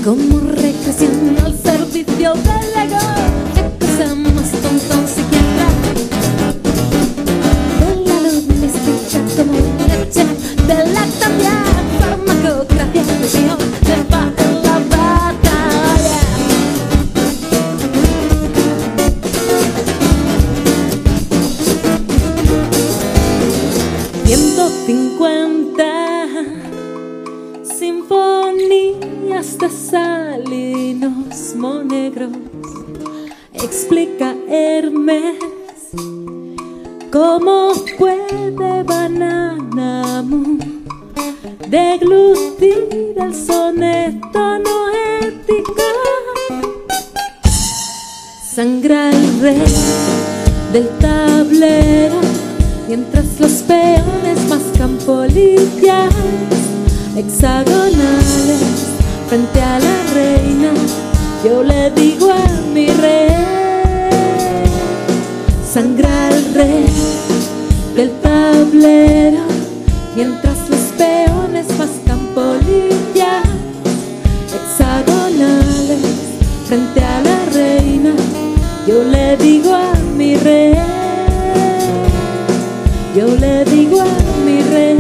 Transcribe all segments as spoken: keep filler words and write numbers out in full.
como recreación al servicio del ego. Qué cosa más tonta siquiera. De la luz mística como leche de la talla, farmacografía de mío le va en la batalla. ciento cincuenta sinfonías de salinos monegros, explica Hermes cómo puede Bananamu deglutir el soneto noético. Sangra el rey del tablero mientras los peones mascan polillas hexagonales frente a la reina. Yo le digo a mi rey, sangra el rey del tablero mientras los peones mascan polillas hexagonales frente a la reina. Yo le digo a mi rey, yo le digo a mi rey.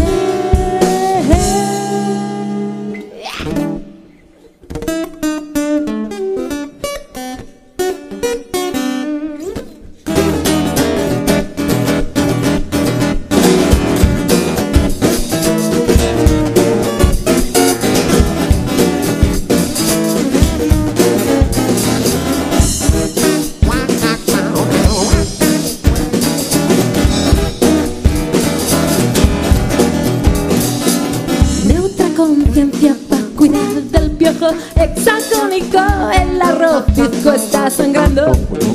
Conciencia para cuidar del piojo hexagónico. El arroz bizco está sangrando.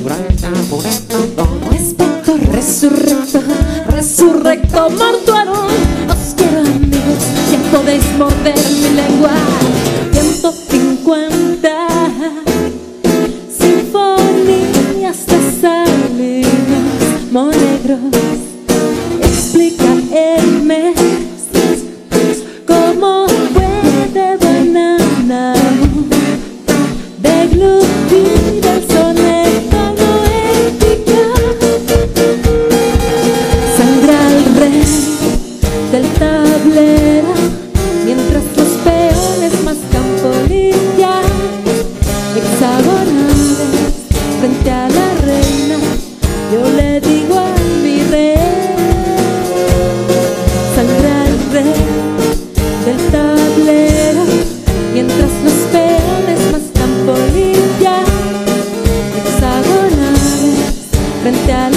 Espectro resurrecto, resurrecto mortuarum. Os quiero amigos, ya podéis morder mi lengua. ciento cincuenta sinfonías de salinos monegros, explica Hermes cómo puede Bananamu deglutir el soneto noético. Sangra el rey del tablero mientras los peones mascan polillas hexagonales frente a la reina. Yo le digo a mi rey, sangra el rey del tablero mientras los peones mascan polillas hexagonales frente a